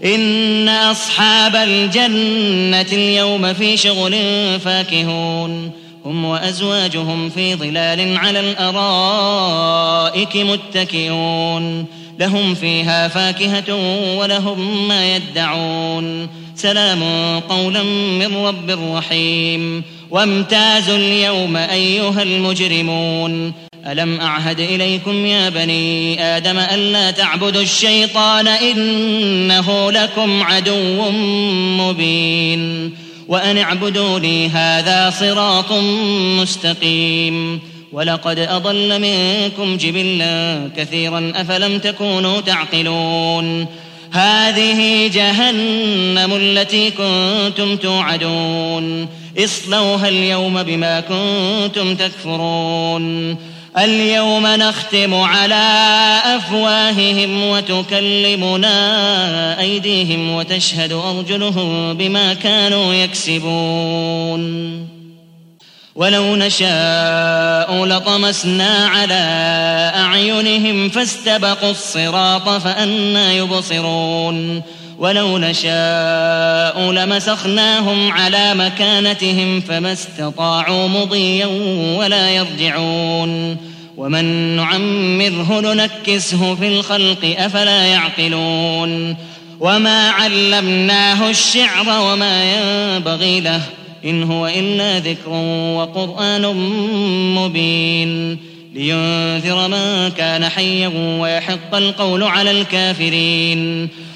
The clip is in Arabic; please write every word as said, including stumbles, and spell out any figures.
إن أصحاب الجنة اليوم في شغل فاكهون هم وأزواجهم في ظلال على الأرائك متكئون لهم فيها فاكهة ولهم ما يدعون سلام قولا من رب رحيم وامتازوا اليوم أيها المجرمون ألم أعهد إليكم يا بني آدم ألا تعبدوا الشيطان إنه لكم عدو مبين وأن اعبدوني هذا صراط مستقيم ولقد أضل منكم جبلا كثيرا أفلم تكونوا تعقلون هذه جهنم التي كنتم توعدون اصلوها اليوم بما كنتم تكفرون اليوم نختم على أفواههم وتكلمنا أيديهم وتشهد أرجلهم بما كانوا يكسبون ولو نشاء لطمسنا على أعينهم فاستبقوا الصراط فأنى يبصرون ولو نشاء لمسخناهم على مكانتهم فما استطاعوا مضيا ولا يرجعون ومن نعمره ننكسه في الخلق أفلا يعقلون وما علمناه الشعر وما ينبغي له إن هو إلا ذكر وقرآن مبين لينذر من كان حيا ويحق القول على الكافرين